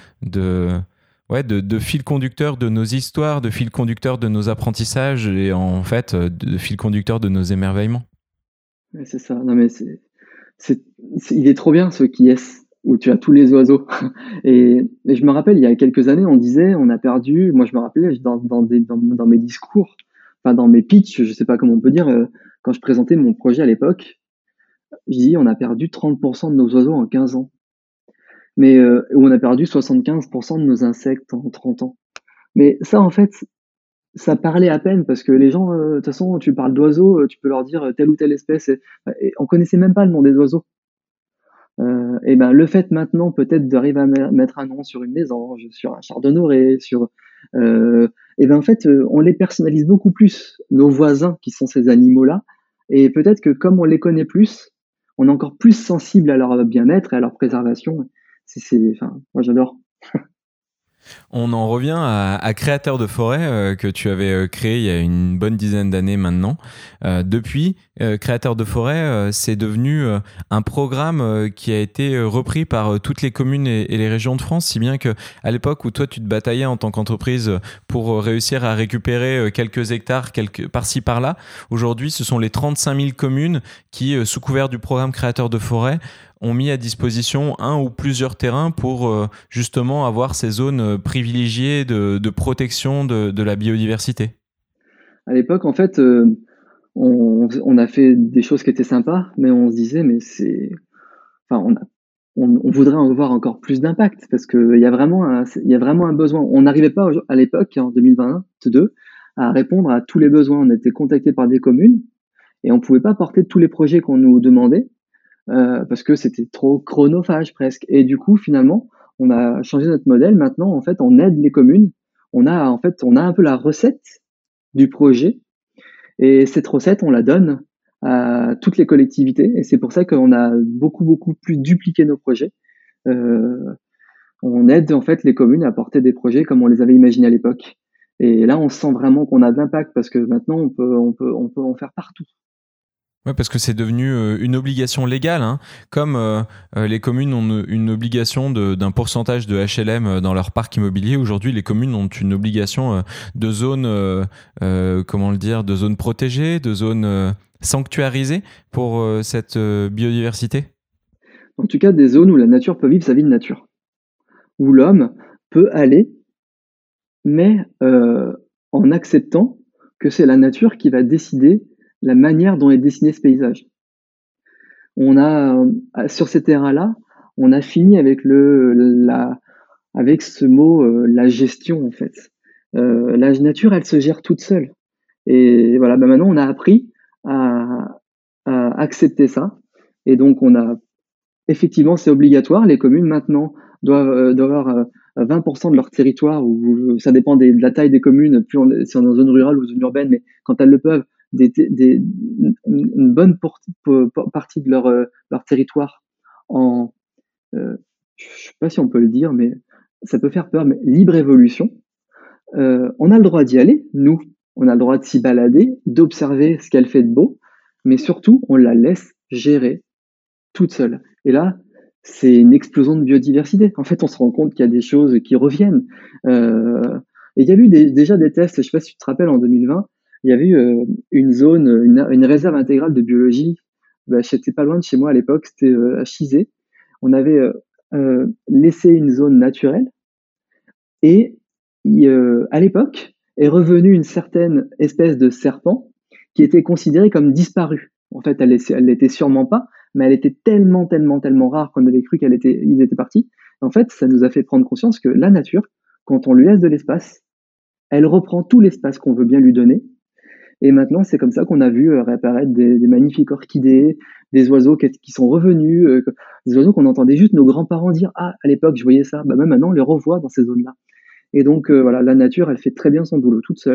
de fil conducteur de nos histoires, de fil conducteur de nos apprentissages et en fait de fil conducteur de nos émerveillements. Ouais, c'est ça. Non, mais c'est il est trop bien ce qui est, où tu as tous les oiseaux. Et je me rappelle, il y a quelques années, on disait, on a perdu. Moi, je me rappelais dans mes discours, enfin dans mes pitchs, je sais pas comment on peut dire, quand je présentais mon projet à l'époque, je dis on a perdu 30% de nos oiseaux en 15 ans. Mais où on a perdu 75% de nos insectes en 30 ans. Mais ça, en fait, ça parlait à peine parce que les gens, de toute façon, tu parles d'oiseaux, tu peux leur dire telle ou telle espèce et on connaissait même pas le nom des oiseaux. Et ben, le fait maintenant peut-être d'arriver à mettre un nom sur une mésange, sur un chardonneret, et ben, en fait, on les personnalise beaucoup plus, nos voisins qui sont ces animaux-là et peut-être que comme on les connaît plus, on est encore plus sensible à leur bien-être et à leur préservation. Enfin, moi j'adore. On en revient à Créateur de forêt que tu avais créé il y a une bonne dizaine d'années maintenant. Depuis, Créateur de forêt, c'est devenu un programme qui a été repris par toutes les communes et les régions de France, si bien que à l'époque où toi tu te bataillais en tant qu'entreprise pour réussir à récupérer quelques hectares par-ci par-là, aujourd'hui ce sont les 35 000 communes qui, sous couvert du programme Créateur de forêt, ont mis à disposition un ou plusieurs terrains pour justement avoir ces zones privilégiées de protection de la biodiversité. À l'époque, en fait, on a fait des choses qui étaient sympas, mais on se disait, mais enfin, on voudrait en avoir encore plus d'impact parce qu'il y a il y a vraiment un besoin. On n'arrivait pas à l'époque, en 2022, à répondre à tous les besoins. On était contacté par des communes et on ne pouvait pas porter tous les projets qu'on nous demandait parce que c'était trop chronophage presque. Et du coup, finalement, on a changé notre modèle. Maintenant, en fait, on aide les communes. On a un peu la recette du projet et cette recette, on la donne à toutes les collectivités et c'est pour ça qu'on a beaucoup, beaucoup plus dupliqué nos projets. Heu, on aide en fait les communes à porter des projets comme on les avait imaginés à l'époque et là, on sent vraiment qu'on a de l'impact parce que maintenant on peut en faire partout. Oui, parce que c'est devenu une obligation légale, hein. Comme les communes ont une obligation d'un pourcentage de HLM dans leur parc immobilier. Aujourd'hui, les communes ont une obligation de zone, comment le dire, de zone protégée, de zone sanctuarisée pour cette biodiversité. En tout cas, des zones où la nature peut vivre sa vie de nature, où l'homme peut aller, mais en acceptant que c'est la nature qui va décider la manière dont est dessiné ce paysage. On a, sur ces terrains-là, on a fini avec ce mot, la gestion en fait. La nature, elle se gère toute seule et voilà, bah, maintenant on a appris à accepter ça et donc on a effectivement, c'est obligatoire. Les communes maintenant doivent avoir, 20 de leur territoire ou ça dépend de la taille des communes, plus si on est en zone rurale ou zone urbaine, mais quand elles le peuvent, une bonne partie de leur territoire en, je sais pas si on peut le dire, mais ça peut faire peur, mais libre évolution. On a le droit d'y aller, nous, on a le droit de s'y balader, d'observer ce qu'elle fait de beau, mais surtout, on la laisse gérer toute seule. Et là, c'est une explosion de biodiversité. En fait, on se rend compte qu'il y a des choses qui reviennent. Heu et il y a eu déjà des tests, je ne sais pas si tu te rappelles, en 2020, il y avait eu, une zone, une réserve intégrale de biologie, bah, c'était pas loin de chez moi à l'époque, c'était, à Chizé. On avait, laissé une zone naturelle et à l'époque, est revenue une certaine espèce de serpent qui était considérée comme disparue. En fait, elle l'était sûrement pas, mais elle était tellement, tellement, tellement rare qu'on avait cru ils étaient partis. En fait, ça nous a fait prendre conscience que la nature, quand on lui laisse de l'espace, elle reprend tout l'espace qu'on veut bien lui donner. Et maintenant, c'est comme ça qu'on a vu réapparaître des magnifiques orchidées, des oiseaux qui sont revenus, des oiseaux qu'on entendait juste nos grands-parents dire: «Ah, à l'époque, je voyais ça». Bah, même maintenant, on les revoit dans ces zones-là. Et donc voilà, la nature, elle fait très bien son boulot toute seule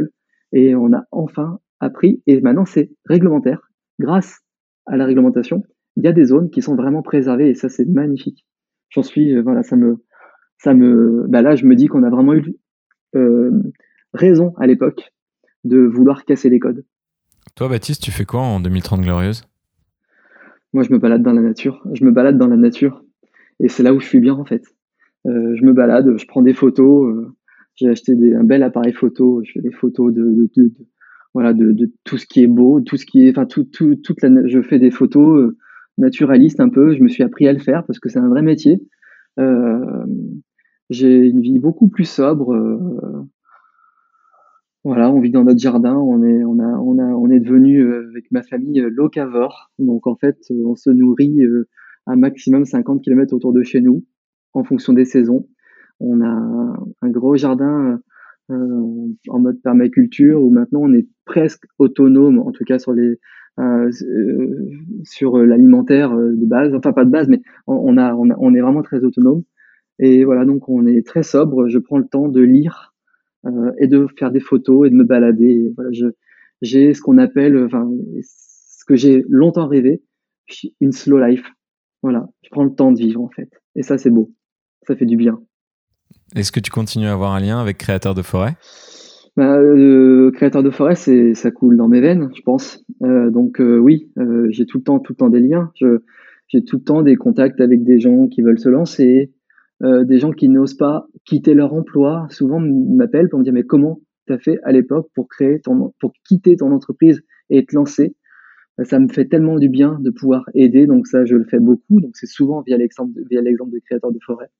Et on a enfin appris, et maintenant c'est réglementaire. Grâce à la réglementation, il y a des zones qui sont vraiment préservées et ça, c'est magnifique. J'en suis, voilà, bah là, je me dis qu'on a vraiment eu euh, raison à l'époque de vouloir casser les codes. Toi, Baptiste, tu fais quoi en 2030 Glorieuse? Moi, je me balade dans la nature. Je me balade dans la nature et c'est là où je suis bien en fait. Je me balade, je prends des photos. J'ai acheté un bel appareil photo. Je fais des photos voilà, de tout ce qui est beau, tout ce qui est, enfin, je fais des photos naturalistes un peu. Je me suis appris à le faire parce que c'est un vrai métier. Euh, j'ai une vie beaucoup plus sobre. Voilà, on vit dans notre jardin. On est devenu avec ma famille locavore. Donc en fait, on se nourrit un maximum 50 kilomètres autour de chez nous, en fonction des saisons. On a un gros jardin en mode permaculture où maintenant on est presque autonome, en tout cas sur l'alimentaire de base. Enfin pas de base, mais on est vraiment très autonome. Et voilà, donc on est très sobre. Je prends le temps de lire et de faire des photos et de me balader. Et voilà, j'ai ce qu'on appelle, enfin, ce que j'ai longtemps rêvé, une slow life. Voilà, je prends le temps de vivre en fait. Et ça, c'est beau. Ça fait du bien. Est-ce que tu continues à avoir un lien avec Créateur de forêt? Bah, créateur de forêt, ça coule dans mes veines, je pense. Donc oui, j'ai tout le temps des liens. J'ai tout le temps des contacts avec des gens qui veulent se lancer, des gens qui n'osent pas quitter leur emploi. Souvent m'appellent pour me dire mais comment tu as fait à l'époque pour quitter ton entreprise et te lancer? Ça me fait tellement du bien de pouvoir aider, donc ça je le fais beaucoup. Donc c'est souvent via l'exemple de créateur de forêt.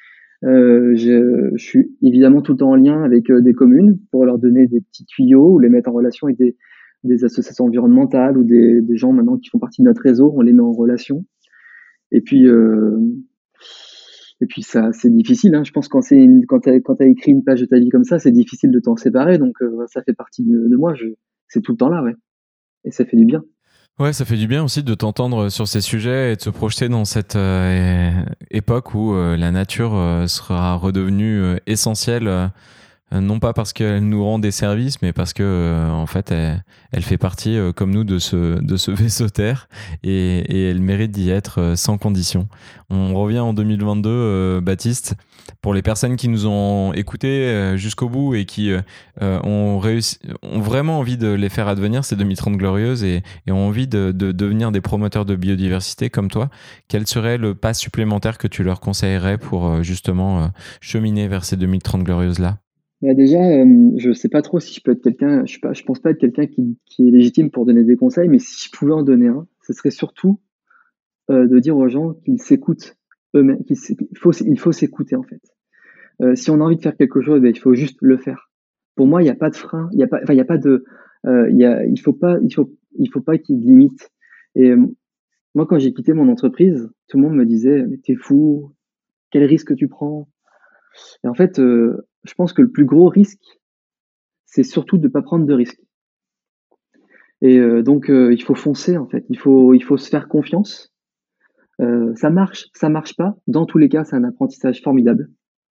Je suis évidemment tout le temps en lien avec des communes pour leur donner des petits tuyaux ou les mettre en relation avec des associations environnementales ou des gens maintenant qui font partie de notre réseau, on les met en relation. Et puis, euh, et puis ça, c'est difficile. Hein. Je pense quand t'as écrit une page de ta vie comme ça, c'est difficile de t'en séparer. Donc ça fait partie de moi. C'est tout le temps là, ouais. Et ça fait du bien. Ouais, ça fait du bien aussi de t'entendre sur ces sujets et de se projeter dans cette époque où la nature sera redevenue essentielle. Non pas parce qu'elle nous rend des services, mais parce que en fait, elle fait partie, comme nous, de ce vaisseau Terre et elle mérite d'y être sans condition. On revient en 2022, Baptiste. Pour les personnes qui nous ont écoutés jusqu'au bout et qui ont vraiment envie de les faire advenir, ces 2030 glorieuses, et ont envie de devenir des promoteurs de biodiversité comme toi, quel serait le pas supplémentaire que tu leur conseillerais pour justement cheminer vers ces 2030 glorieuses-là? Bah déjà, je sais pas trop si je peux être quelqu'un, je pense pas être quelqu'un qui est légitime pour donner des conseils, mais si je pouvais en donner un, ce serait surtout de dire aux gens qu'ils s'écoutent eux-mêmes, il faut s'écouter en fait. Si on a envie de faire quelque chose, ben, il faut juste le faire. Pour moi, il n'y a pas de frein, il y a pas, enfin, il y a pas de, il faut pas qu'il y ait de limite. Et moi, quand j'ai quitté mon entreprise, tout le monde me disait, mais t'es fou, quel risque tu prends? Et en fait, je pense que le plus gros risque, c'est surtout de ne pas prendre de risques. Et donc, il faut foncer en fait. Il faut se faire confiance. Ça marche pas. Dans tous les cas, c'est un apprentissage formidable.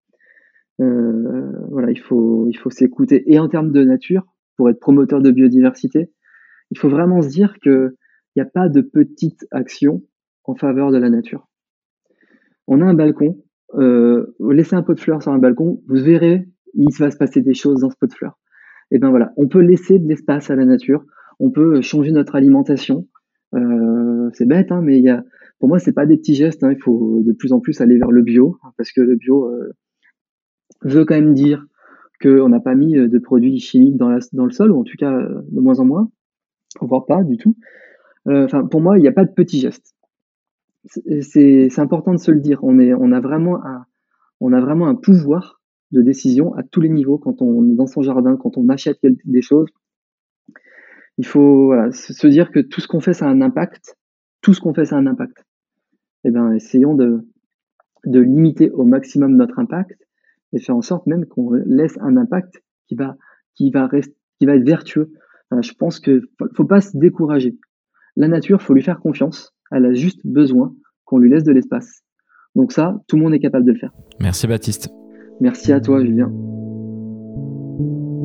Voilà, il faut s'écouter. Et en termes de nature, pour être promoteur de biodiversité, il faut vraiment se dire que il n'y a pas de petite action en faveur de la nature. On a un balcon, laissez un pot de fleurs sur un balcon, vous verrez, il va se passer des choses dans ce pot de fleurs. Et ben voilà, on peut laisser de l'espace à la nature, on peut changer notre alimentation. C'est bête, hein, mais pour moi, c'est pas des petits gestes. Hein, il faut de plus en plus aller vers le bio, parce que le bio veut quand même dire qu'on n'a pas mis de produits chimiques dans le sol, ou en tout cas de moins en moins, voire pas du tout. Enfin, pour moi, il n'y a pas de petits gestes. C'est important de se le dire. On a vraiment un pouvoir de décision à tous les niveaux quand on est dans son jardin, quand on achète des choses. Il faut voilà, se dire que tout ce qu'on fait, ça a un impact. Tout ce qu'on fait, ça a un impact. Eh ben, essayons de limiter au maximum notre impact et faire en sorte même qu'on laisse un impact qui va être vertueux. Je pense que faut pas se décourager. La nature, faut lui faire confiance. Elle a juste besoin qu'on lui laisse de l'espace. Donc ça, tout le monde est capable de le faire. Merci Baptiste. Merci à toi, Julien.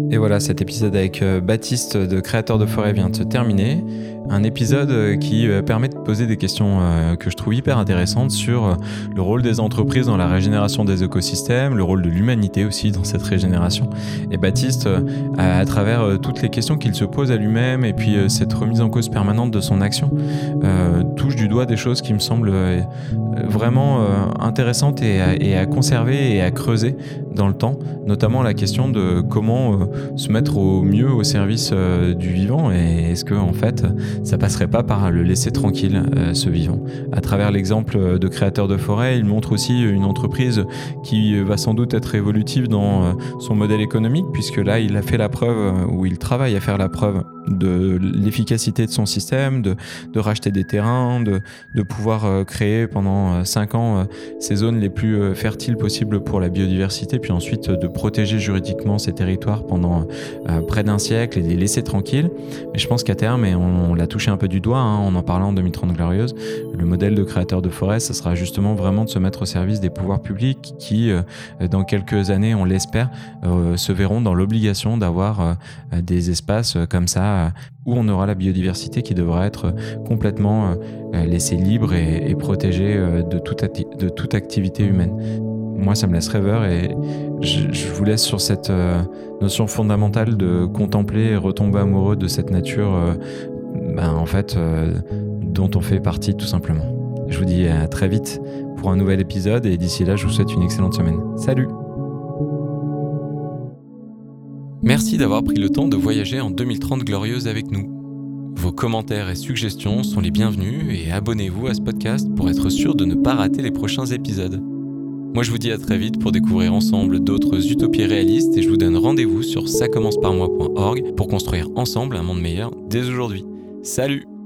Et voilà, cet épisode avec Baptiste de Créateurs de Forêt vient de se terminer. Un épisode qui permet de poser des questions que je trouve hyper intéressantes sur le rôle des entreprises dans la régénération des écosystèmes, le rôle de l'humanité aussi dans cette régénération. Et Baptiste, à travers toutes les questions qu'il se pose à lui-même et puis cette remise en cause permanente de son action, touche du doigt des choses qui me semblent vraiment intéressantes et à conserver et à creuser dans le temps, notamment la question de comment se mettre au mieux au service du vivant, et est-ce que en fait ça passerait pas par le laisser tranquille, ce vivant. À travers l'exemple de Créateurs de Forêt, il montre aussi une entreprise qui va sans doute être évolutive dans son modèle économique, puisque là il a fait la preuve, ou il travaille à faire la preuve de l'efficacité de son système, de racheter des terrains, de pouvoir créer pendant 5 ans ces zones les plus fertiles possibles pour la biodiversité, puis ensuite de protéger juridiquement ces territoires pendant près d'un siècle et de les laisser tranquilles. Mais je pense qu'à terme, et on l'a touché un peu du doigt en en parlant en 2030 Glorieuse, le modèle de Créateurs de Forêt, ça sera justement vraiment de se mettre au service des pouvoirs publics qui, dans quelques années, on l'espère, se verront dans l'obligation d'avoir des espaces comme ça où on aura la biodiversité qui devra être complètement laissée libre et protégée de toute activité humaine. Moi, ça me laisse rêveur et je vous laisse sur cette notion fondamentale de contempler et retomber amoureux de cette nature dont on fait partie tout simplement. Je vous dis à très vite pour un nouvel épisode et d'ici là, je vous souhaite une excellente semaine. Salut! Merci d'avoir pris le temps de voyager en 2030 Glorieuse avec nous. Vos commentaires et suggestions sont les bienvenus et abonnez-vous à ce podcast pour être sûr de ne pas rater les prochains épisodes. Moi je vous dis à très vite pour découvrir ensemble d'autres utopies réalistes et je vous donne rendez-vous sur çacommenceparmoi.org pour construire ensemble un monde meilleur dès aujourd'hui. Salut!